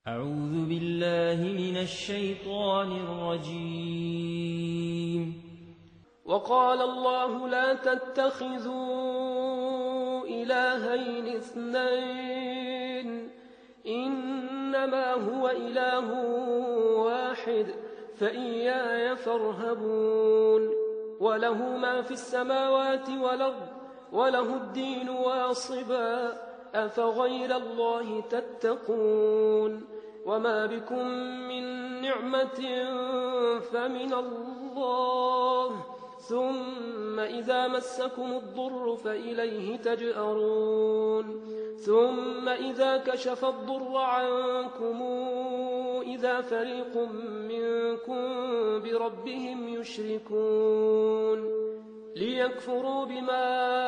أعوذ بالله من الشيطان الرجيم. وقال الله لا تتخذوا إلهين اثنين إنما هو إله واحد فإياي فارهبون وله ما في السماوات والأرض وله الدين واصبا أفغير الله تتقون وما بكم من نعمة فمن الله ثم إذا مسكم الضر فإليه تجأرون ثم إذا كشف الضر عنكم إذا فريق منكم بربهم يشركون ليكفروا بما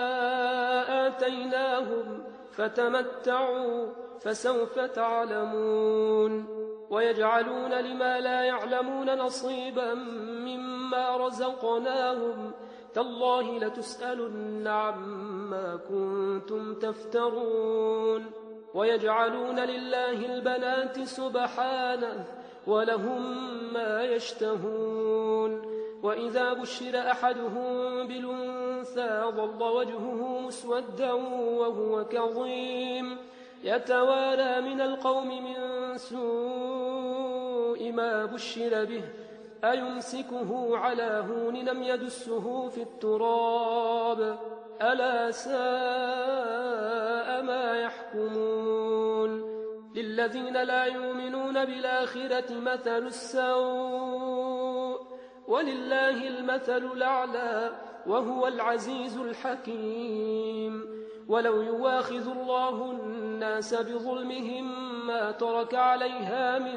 آتيناهم فتمتعوا فسوف تعلمون ويجعلون لما لا يعلمون نصيبا مما رزقناهم تالله لتسألن عما كنتم تفترون ويجعلون لله البنات سبحانه ولهم ما يشتهون وإذا بشر أحدهم بالأنثى ظل وجهه مسودا وهو كظيم يتوارى من القوم من سوء ما بشر به أيمسكه على هون لم يدسه في التراب ألا ساء ما يحكمون للذين لا يؤمنون بالآخرة مثل السوء ولله المثل الأعلى وهو العزيز الحكيم ولو يواخذ الله الناس بظلمهم ما ترك عليها من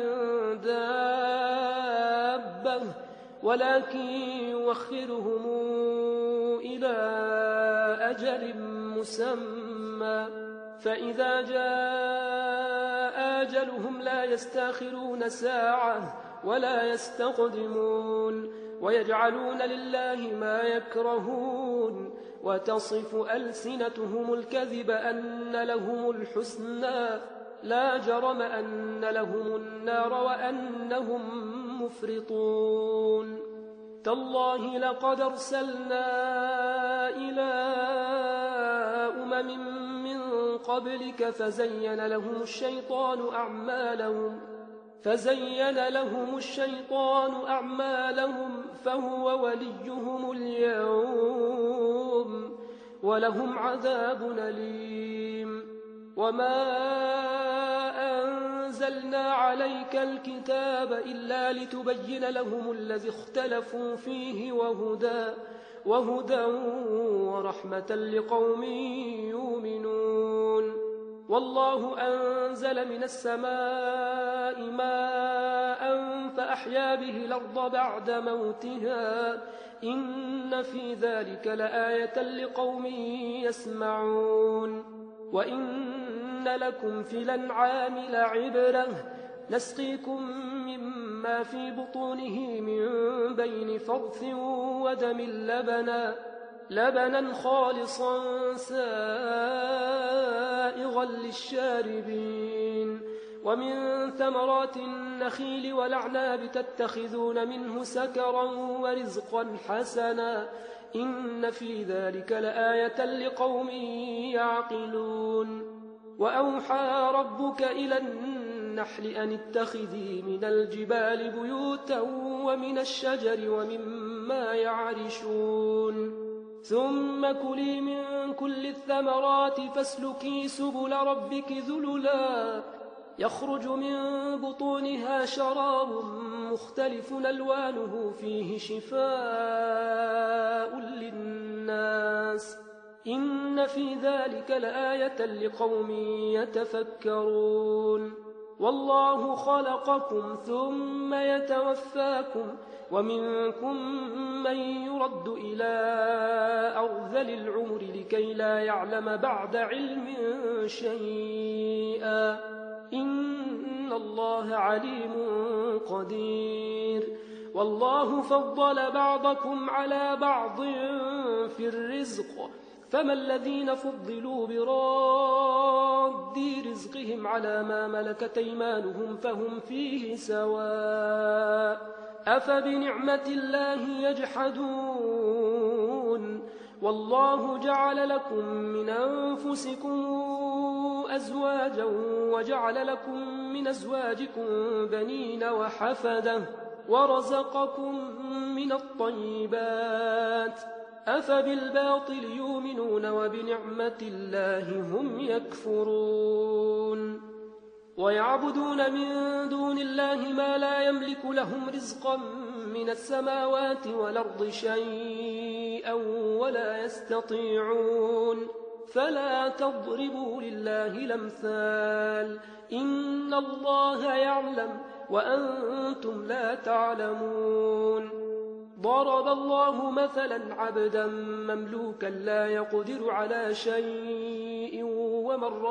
دابة ولكن يوخرهم إلى أجل مسمى فإذا جاء أجلهم لا يستأخرون ساعة ولا يستقدمون ويجعلون لله ما يكرهون وتصف ألسنتهم الكذب أن لهم الحسنى لا جرم أن لهم النار وأنهم مفرطون تالله لقد أرسلنا إلى من قبلك فزين لهم الشيطان أعمالهم فهو وليهم اليوم ولهم عذاب أليم وما أنزلنا عليك الكتاب إلا لتبين لهم الذي اختلفوا فيه وهدى ورحمة لقوم يؤمنون والله أنزل من السماء ماء فأحيا به الأرض بعد موتها إن في ذلك لآية لقوم يسمعون وإن لكم في الأنعام لعبرة نسقيكم مما في بطونه من بين فرث ودم لبنا خالصا سائغا للشاربين ومن ثمرات النخيل والأعناب تتخذون منه سكرا ورزقا حسنا إن في ذلك لآية لقوم يعقلون وأوحى ربك إلى النحل أن اتخذي من الجبال بيوتا ومن الشجر ومما يعرشون ثم كلي من كل الثمرات فاسلكي سبل ربك ذللا يخرج من بطونها شراب مختلف ألوانه فيه شفاء للناس إن في ذلك لآية لقوم يتفكرون والله خلقكم ثم يتوفاكم ومنكم من يرد إلى أرذل العمر لكي لا يعلم بعد علم شيئا إن الله عليم قدير والله فضل بعضكم على بعض في الرزق فما الذين فضلوا براد رزقهم على ما ملكت أيمانهم فهم فيه سواء أفبنعمة الله يجحدون والله جعل لكم من أنفسكم أزواجا وجعل لكم من أزواجكم بنين وحفدة ورزقكم من الطيبات أفبالباطل يؤمنون وبنعمة الله هم يكفرون ويعبدون من دون الله ما لا يملك لهم رزقا من السماوات والأرض شيئا ولا يستطيعون فلا تضربوا لله الأمثال إن الله يعلم وأنتم لا تعلمون ضرب الله مثلا عبدا مملوكا لا يقدر على شيء ومن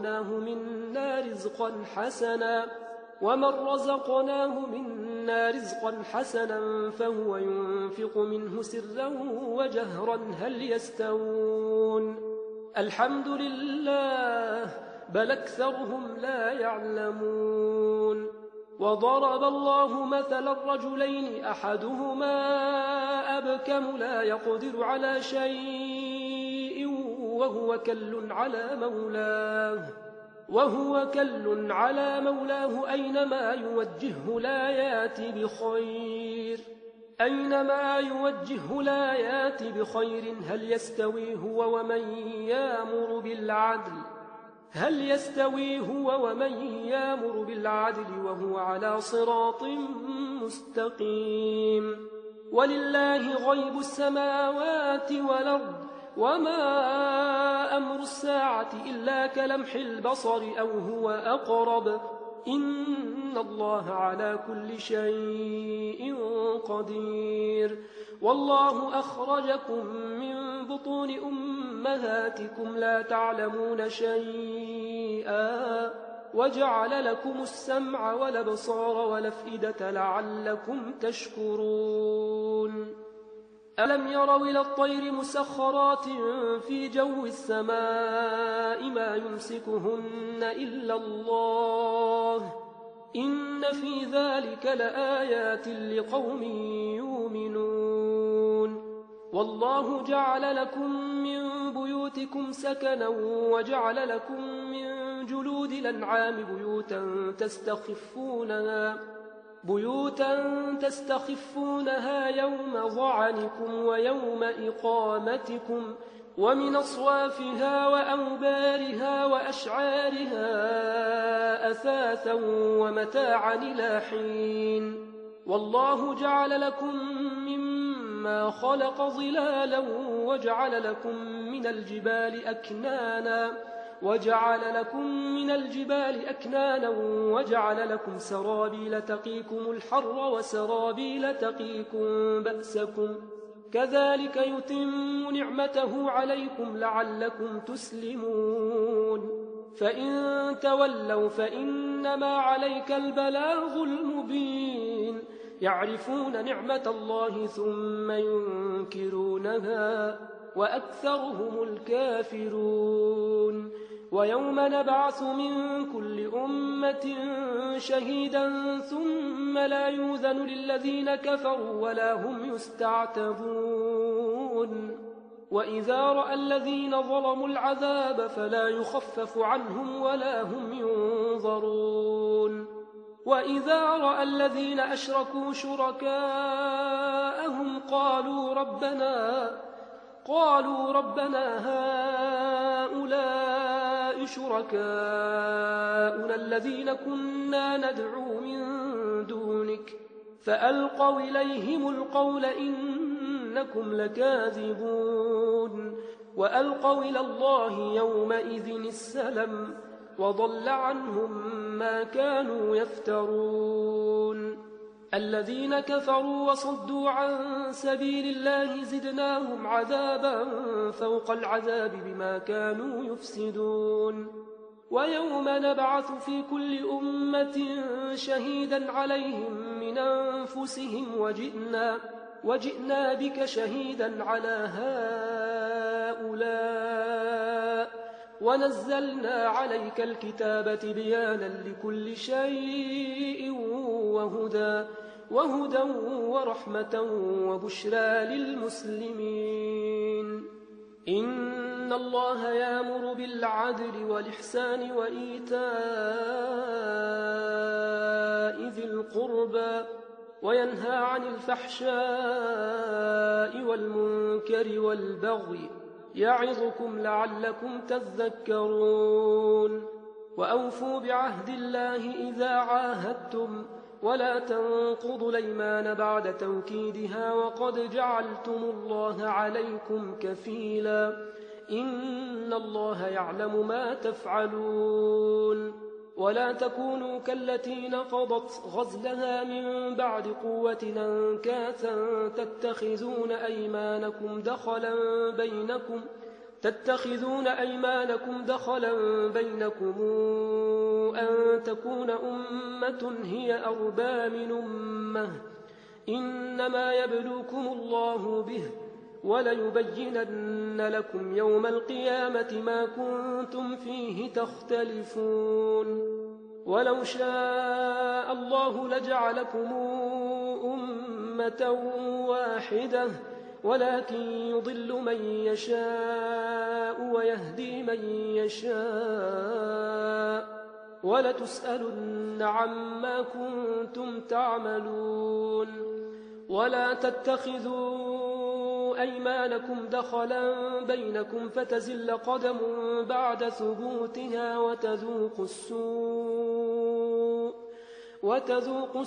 رزقناه منا رزقا حسنا فهو ينفق منه سرا وجهرا هل يستوون الحمد لله بل أكثرهم لا يعلمون وضرب الله مثلا رجلين أحدهما أبكم لا يقدر على شيء وهو كل على مولاه أينما يوجهه لا يأتي بخير هل يستوي هو ومن يامر بالعدل وهو على صراط مستقيم ولله غيب السماوات والأرض وما أمر الساعة إلا كلمح البصر أو هو أقرب إن الله على كل شيء قدير والله أخرجكم من بطون أمهاتكم لا تعلمون شيئا وجعل لكم السمع والأبصار والأفئدة لعلكم تشكرون ألم يروا إلى الطير مسخرات في جو السماء ما يمسكهن إلا الله إن في ذلك لآيات لقوم يؤمنون والله جعل لكم من بيوتكم سكنا وجعل لكم من جلود الأنعام بيوتا تستخفونها يوم ظعنكم ويوم إقامتكم ومن أصوافها وأوبارها وأشعارها أثاثا ومتاعا إلى حين والله جعل لكم مما خلق ظلالا وجعل لكم من الجبال أكنانا وجعل لكم سرابيل تقيكم الحر وسرابيل تقيكم بأسكم كذلك يتم نعمته عليكم لعلكم تسلمون فإن تولوا فإنما عليك البلاغ المبين يعرفون نعمة الله ثم ينكرونها وأكثرهم الكافرون ويوم نبعث من كل أمة شهيدا ثم لا يؤذن للذين كفروا ولا هم يستعتبون وإذا رأى الذين ظلموا العذاب فلا يخفف عنهم ولا هم ينظرون وإذا رأى الذين أشركوا شركاءهم قالوا ربنا هؤلاء شركاؤنا الذين كنا ندعو من دونك فألقوا إليهم القول إنكم لكاذبون وألقوا إلى الله يومئذ السلم وضل عنهم ما كانوا يفترون الذين كفروا وصدوا عن سبيل الله زدناهم عذابا فوق العذاب بما كانوا يفسدون ويوم نبعث في كل أمة شهيدا عليهم من أنفسهم وجئنا بك شهيدا على هؤلاء ونزلنا عليك الكتاب تبيانا لكل شيء وهدى ورحمة وبشرى للمسلمين. إن الله يأمر بالعدل والإحسان وإيتاء ذي القربى وينهى عن الفحشاء والمنكر والبغي يعظكم لعلكم تذكرون. وأوفوا بعهد الله إذا عاهدتم ولا تنقضوا الأيمان بعد توكيدها وقد جعلتم الله عليكم كفيلا إن الله يعلم ما تفعلون. ولا تكونوا كالتي نقضت غزلها من بعد قوة أنكاثا تتخذون أيمانكم دخلا بينكم أن تكون أمة هي أربى من أمة إنما يبلوكم الله به وليبينن لكم يوم القيامة ما كنتم فيه تختلفون. ولو شاء الله لجعلكم أمة واحدة ولكن يضل من يشاء ويهدي من يشاء ولتسألن عما كنتم تعملون. ولا تتخذوا أيمانكم دخلا بينكم فتزل قدم بعد ثبوتها وتذوقوا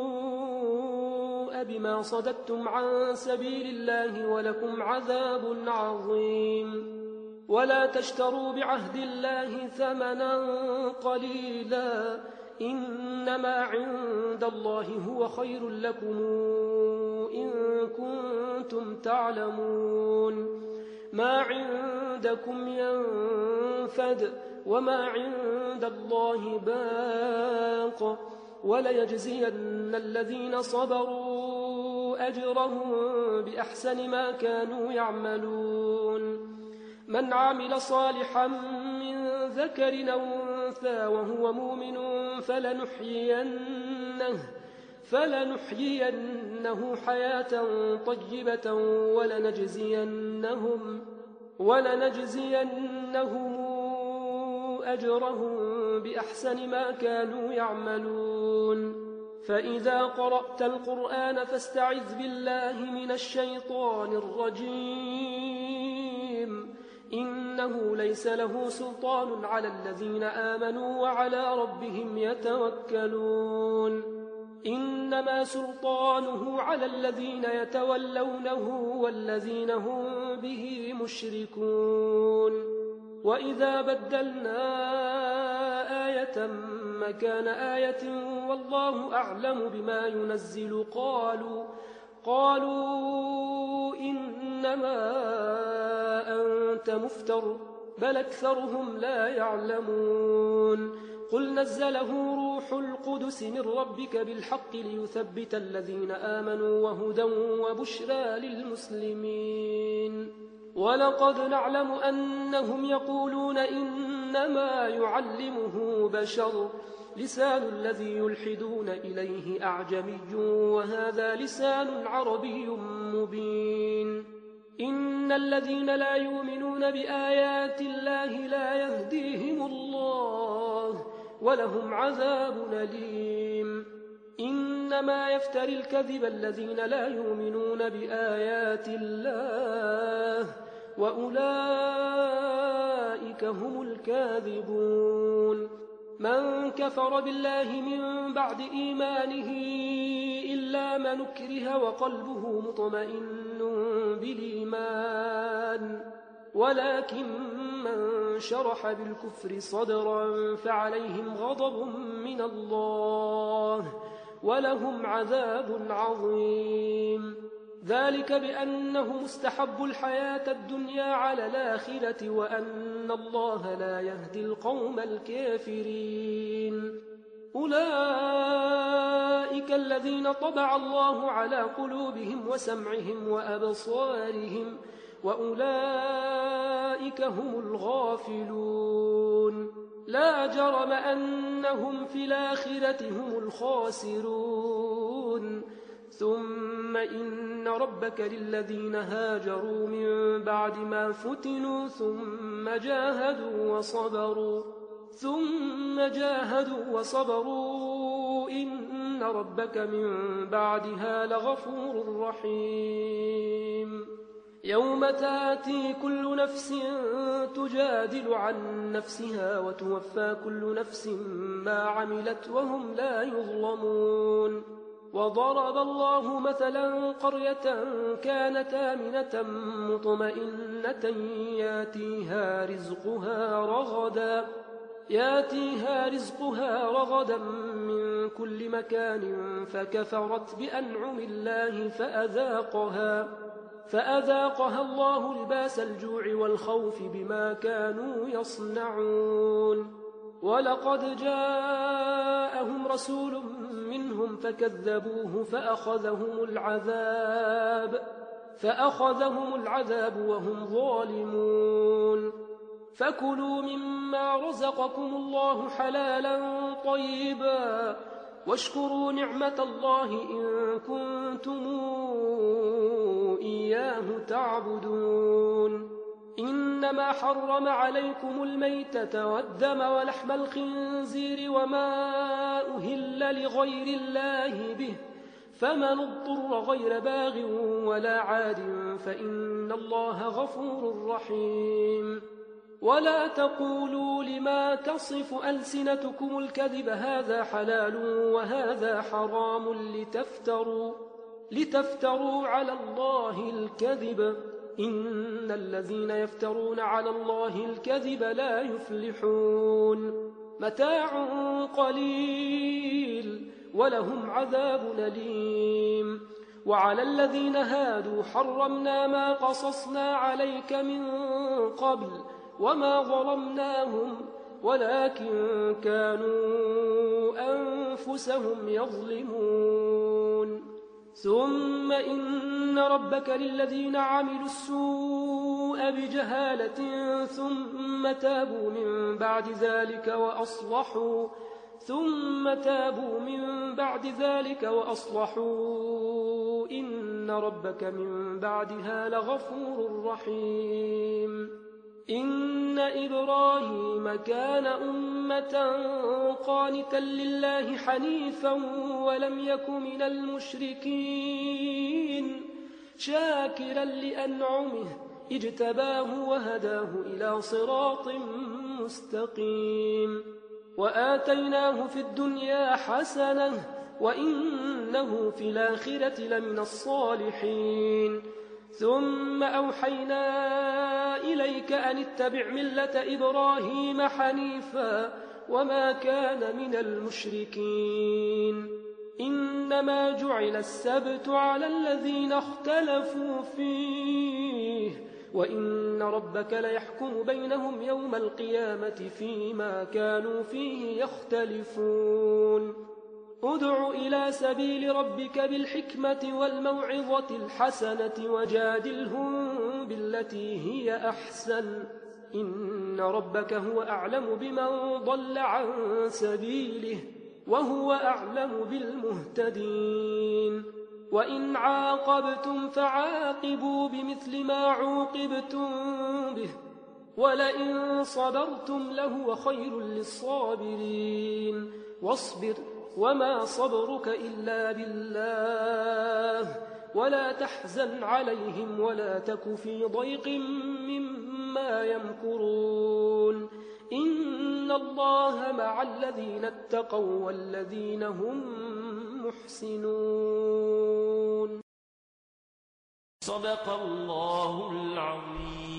السوء بما صددتم عن سبيل الله ولكم عذاب عظيم. ولا تشتروا بعهد الله ثمنا قليلا إنما عند الله هو خير لكم إن كنتم تعلمون. ما عندكم ينفد وما عند الله باق وليجزين الذين صبروا أجرهم بأحسن ما كانوا يعملون. من عمل صالحا من ذكر أو أنثى وهو مؤمن فلنحيينه حياة طيبة ولنجزينهم أجرهم بأحسن ما كانوا يعملون. فإذا قرأت القرآن فاستعذ بالله من الشيطان الرجيم إنه ليس له سلطان على الذين آمنوا وعلى ربهم يتوكلون. إنما سلطانه على الذين يتولونه والذين هم به مشركون. وإذا بدلنا آية مكان آية والله أعلم بما ينزل قالوا إنما أنت مفتر بل أكثرهم لا يعلمون. قل نزله روح القدس من ربك بالحق ليثبت الذين آمنوا وهدى وبشرى للمسلمين. ولقد نعلم أنهم يقولون إنما يعلمه بشر لسان الذي يلحدون إليه أعجمي وهذا لسان عربي مبين. إن الذين لا يؤمنون بآيات الله لا يهديهم الله ولهم عذاب أليم. إنما يفتري الكذب الذين لا يؤمنون بآيات الله وأولئك هم الكاذبون. من كفر بالله من بعد إيمانه إلا من أكره وقلبه مطمئن بالإيمان ولكن من شرح بالكفر صدرا فعليهم غضب من الله ولهم عذاب عظيم. ذلك بأنه مستحب الحياة الدنيا على الآخرة وأن الله لا يهدي القوم الكافرين. أولئك الذين طبع الله على قلوبهم وسمعهم وأبصارهم وأولئك أولئك هم الغافلون لا جرم أنهم في الآخرة هم الخاسرون ثم إن ربك للذين هاجروا من بعد ما فتنوا ثم جاهدوا وصبروا إن ربك من بعدها لغفور رحيم يوم تأتي كل نفس تجادل عن نفسها وتوفى كل نفس ما عملت وهم لا يظلمون وضرب الله مثلا قرية كانت آمنة مطمئنة ياتيها رزقها رغدا من كل مكان فكفرت بأنعم الله فأذاقها الله لباس الجوع والخوف بما كانوا يصنعون ولقد جاءهم رسول منهم فكذبوه فأخذهم العذاب وهم ظالمون فكلوا مما رزقكم الله حلالا طيبا واشكروا نعمة الله إن كنتم إياه تعبدون إنما حرم عليكم الميتة والدم ولحم الخنزير وما أهل لغير الله به فمن اضطر غير باغ ولا عاد فإن الله غفور رحيم ولا تقولوا لما تصف ألسنتكم الكذب هذا حلال وهذا حرام لتفتروا على الله الكذب إن الذين يفترون على الله الكذب لا يفلحون متاع قليل ولهم عذاب أليم وعلى الذين هادوا حرمنا ما قصصنا عليك من قبل وما ظلمناهم ولكن كانوا أنفسهم يظلمون ثم إن ربك للذين عملوا السوء بجهالة ثم تابوا من بعد ذلك وأصلحوا إن ربك من بعدها لغفور رحيم إن إبراهيم كان أمة قانتا لله حنيفا ولم يك من المشركين شاكرا لأنعمه اجتباه وهداه إلى صراط مستقيم وآتيناه في الدنيا حسنة وإنه في الآخرة لمن الصالحين ثم أوحينا إليك أن اتبع ملة إبراهيم حنيفا وما كان من المشركين إنما جعل السبت على الذين اختلفوا فيه وإن ربك ليحكم بينهم يوم القيامة فيما كانوا فيه يختلفون ادع إلى سبيل ربك بالحكمة والموعظة الحسنة وجادلهم بالتي هي أحسن إن ربك هو أعلم بمن ضل عن سبيله وهو أعلم بالمهتدين وإن عاقبتم فعاقبوا بمثل ما عوقبتم به ولئن صبرتم لهو خير للصابرين واصبر وما صبرك إلا بالله ولا تحزن عليهم ولا تك في ضيق مما يمكرون إن الله مع الذين اتقوا والذين هم محسنون صدق الله العظيم.